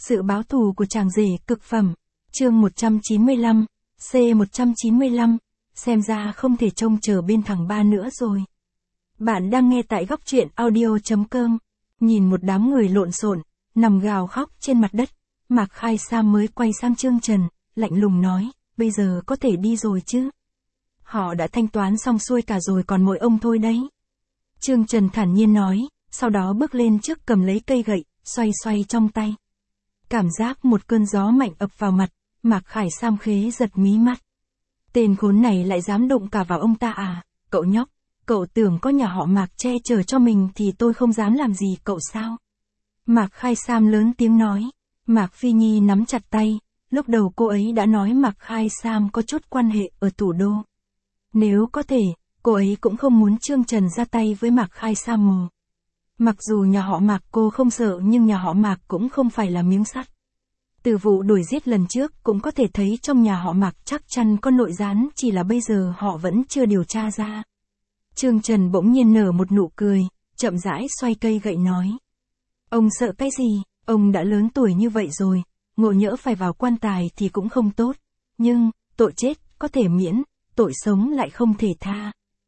Sự báo thù của chàng rể cực phẩm. Chương 195, C195, xem ra không thể trông chờ bên thằng ba nữa rồi. Bạn đang nghe tại góc truyện audio.com. Nhìn một đám người lộn xộn, nằm gào khóc trên mặt đất, Mạc Khai Sam mới quay sang Trương Trần, lạnh lùng nói, bây giờ có thể đi rồi chứ? Họ đã thanh toán xong xuôi cả rồi, còn mỗi ông thôi đấy. Trương Trần thản nhiên nói, sau đó bước lên trước cầm lấy cây gậy, xoay xoay trong tay. Cảm giác một cơn gió mạnh ập vào mặt, Mạc Khải Sam khế giật mí mắt. Tên khốn này lại dám đụng cả vào ông ta à? Cậu nhóc, cậu tưởng có nhà họ Mạc che chở cho mình thì tôi không dám làm gì cậu sao? Mạc Khai Sam lớn tiếng nói. Mạc Phi Nhi nắm chặt tay, lúc đầu cô ấy đã nói Mạc Khai Sam có chút quan hệ ở thủ đô. Nếu có thể, cô ấy cũng không muốn Trương Trần ra tay với Mạc Khai Sam mồ. Mặc dù nhà họ Mạc cô không sợ nhưng nhà họ Mạc cũng không phải là miếng sắt. Từ vụ đuổi giết lần trước cũng có thể thấy trong nhà họ Mạc chắc chắn có nội gián, chỉ là bây giờ họ vẫn chưa điều tra ra. Trương Trần bỗng nhiên nở một nụ cười, chậm rãi xoay cây gậy nói. Ông sợ cái gì, ông đã lớn tuổi như vậy rồi, ngộ nhỡ phải vào quan tài thì cũng không tốt. Nhưng, tội chết có thể miễn, tội sống lại không thể tha.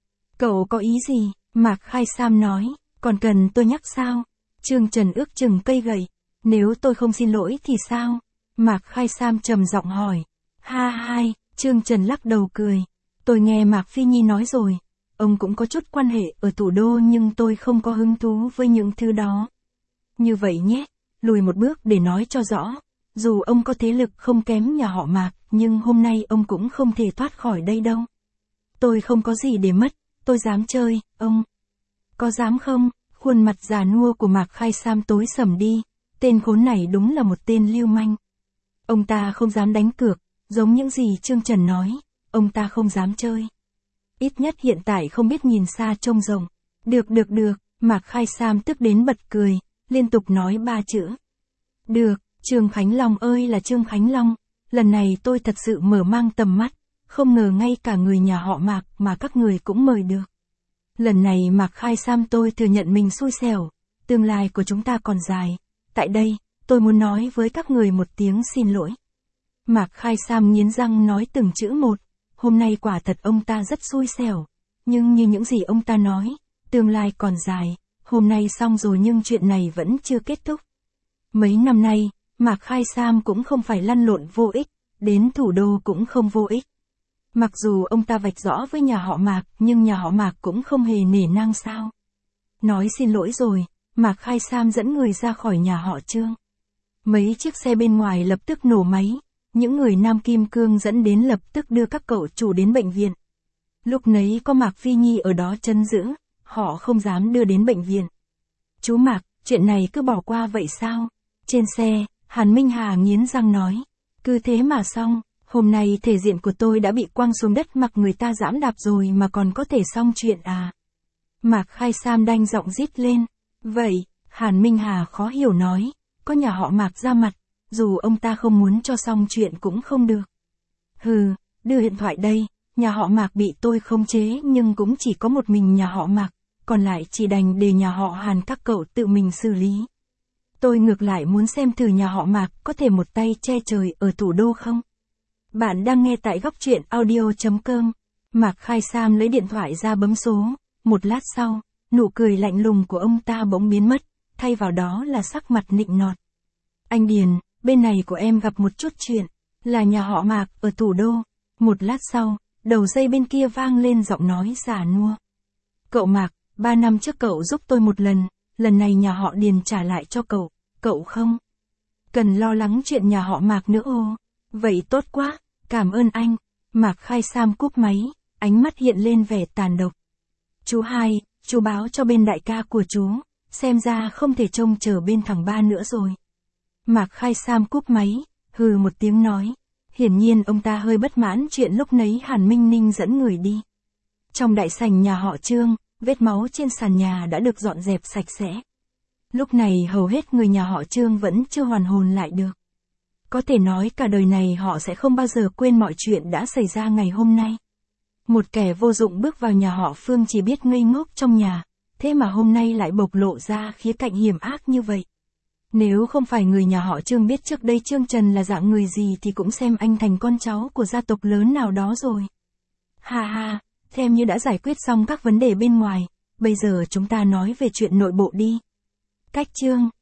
Cậu có ý gì? Mạc Khai Sam nói, còn cần tôi nhắc sao? Trương Trần ước chừng cây gậy, nếu tôi không xin lỗi thì sao? Mạc Khai Sam trầm giọng hỏi. Ha hai, Trương Trần lắc đầu cười. Tôi nghe Mạc Phi Nhi nói rồi, ông cũng có chút quan hệ ở thủ đô nhưng tôi không có hứng thú với những thứ đó. Như vậy nhé, lùi một bước để nói cho rõ. Dù ông có thế lực không kém nhà họ Mạc, nhưng hôm nay ông cũng không thể thoát khỏi đây đâu. Tôi không có gì để mất, tôi dám chơi, ông. Có dám không? Khuôn mặt già nua của Mạc Khai Sam tối sầm đi, tên khốn này đúng là một tên lưu manh. Ông ta không dám đánh cược, giống những gì Trương Trần nói, ông ta không dám chơi. Ít nhất hiện tại không biết nhìn xa trông rộng. Được, Mạc Khai Sam tức đến bật cười, liên tục nói ba chữ. Được, Trương Khánh Long ơi là Trương Khánh Long, lần này tôi thật sự mở mang tầm mắt, không ngờ ngay cả người nhà họ Mạc mà các người cũng mời được. Lần này Mạc Khai Sam tôi thừa nhận mình xui xẻo, tương lai của chúng ta còn dài. Tại đây, tôi muốn nói với các người một tiếng xin lỗi. Mạc Khai Sam nghiến răng nói từng chữ một, hôm nay quả thật ông ta rất xui xẻo, nhưng như những gì ông ta nói, tương lai còn dài, hôm nay xong rồi nhưng chuyện này vẫn chưa kết thúc. Mấy năm nay, Mạc Khai Sam cũng không phải lăn lộn vô ích, đến thủ đô cũng không vô ích. Mặc dù ông ta vạch rõ với nhà họ Mạc, nhưng nhà họ Mạc cũng không hề nể nang sao. Nói xin lỗi rồi, Mạc Khai Sam dẫn người ra khỏi nhà họ Trương. Mấy chiếc xe bên ngoài lập tức nổ máy, những người Nam Kim Cương dẫn đến lập tức đưa các cậu chủ đến bệnh viện. Lúc nấy có Mạc Phi Nhi ở đó trấn giữ, họ không dám đưa đến bệnh viện. Chú Mạc, chuyện này cứ bỏ qua vậy sao? Trên xe, Hàn Minh Hà nghiến răng nói, cứ thế mà xong. Hôm nay thể diện của tôi đã bị quăng xuống đất mặc người ta giẫm đạp rồi mà còn có thể xong chuyện à? Mạc Khai Sam đanh giọng rít lên. Vậy, Hàn Minh Hà khó hiểu nói, có nhà họ Mạc ra mặt, dù ông ta không muốn cho xong chuyện cũng không được. Hừ, đưa điện thoại đây, nhà họ Mạc bị tôi khống chế nhưng cũng chỉ có một mình nhà họ Mạc, còn lại chỉ đành để nhà họ Hàn các cậu tự mình xử lý. Tôi ngược lại muốn xem thử nhà họ Mạc có thể một tay che trời ở thủ đô không? Bạn đang nghe tại góc truyện audio.com. Mạc Khai Sam lấy điện thoại ra bấm số, một lát sau, nụ cười lạnh lùng của ông ta bỗng biến mất, thay vào đó là sắc mặt nịnh nọt. Anh Điền, bên này của em gặp một chút chuyện, là nhà họ Mạc ở thủ đô. Một lát sau, đầu dây bên kia vang lên giọng nói già nua. Cậu Mạc, 3 năm trước cậu giúp tôi một lần này nhà họ Điền trả lại cho cậu không? Cần lo lắng chuyện nhà họ Mạc nữa ô. Vậy tốt quá. Cảm ơn anh. Mạc Khai Sam cúp máy, ánh mắt hiện lên vẻ tàn độc. Chú hai, chú báo cho bên đại ca của chú, xem ra không thể trông chờ bên thằng ba nữa rồi. Mạc Khai Sam cúp máy, hừ một tiếng nói. Hiển nhiên ông ta hơi bất mãn chuyện lúc nấy Hàn Minh Ninh dẫn người đi. Trong đại sảnh nhà họ Trương, vết máu trên sàn nhà đã được dọn dẹp sạch sẽ. Lúc này hầu hết người nhà họ Trương vẫn chưa hoàn hồn lại được. Có thể nói cả đời này họ sẽ không bao giờ quên mọi chuyện đã xảy ra ngày hôm nay. Một kẻ vô dụng bước vào nhà họ Phương chỉ biết ngây ngốc trong nhà, thế mà hôm nay lại bộc lộ ra khía cạnh hiểm ác như vậy. Nếu không phải người nhà họ Trương biết trước đây Trương Trần là dạng người gì thì cũng xem anh thành con cháu của gia tộc lớn nào đó rồi. Ha ha, xem như đã giải quyết xong các vấn đề bên ngoài, bây giờ chúng ta nói về chuyện nội bộ đi. Cách Trương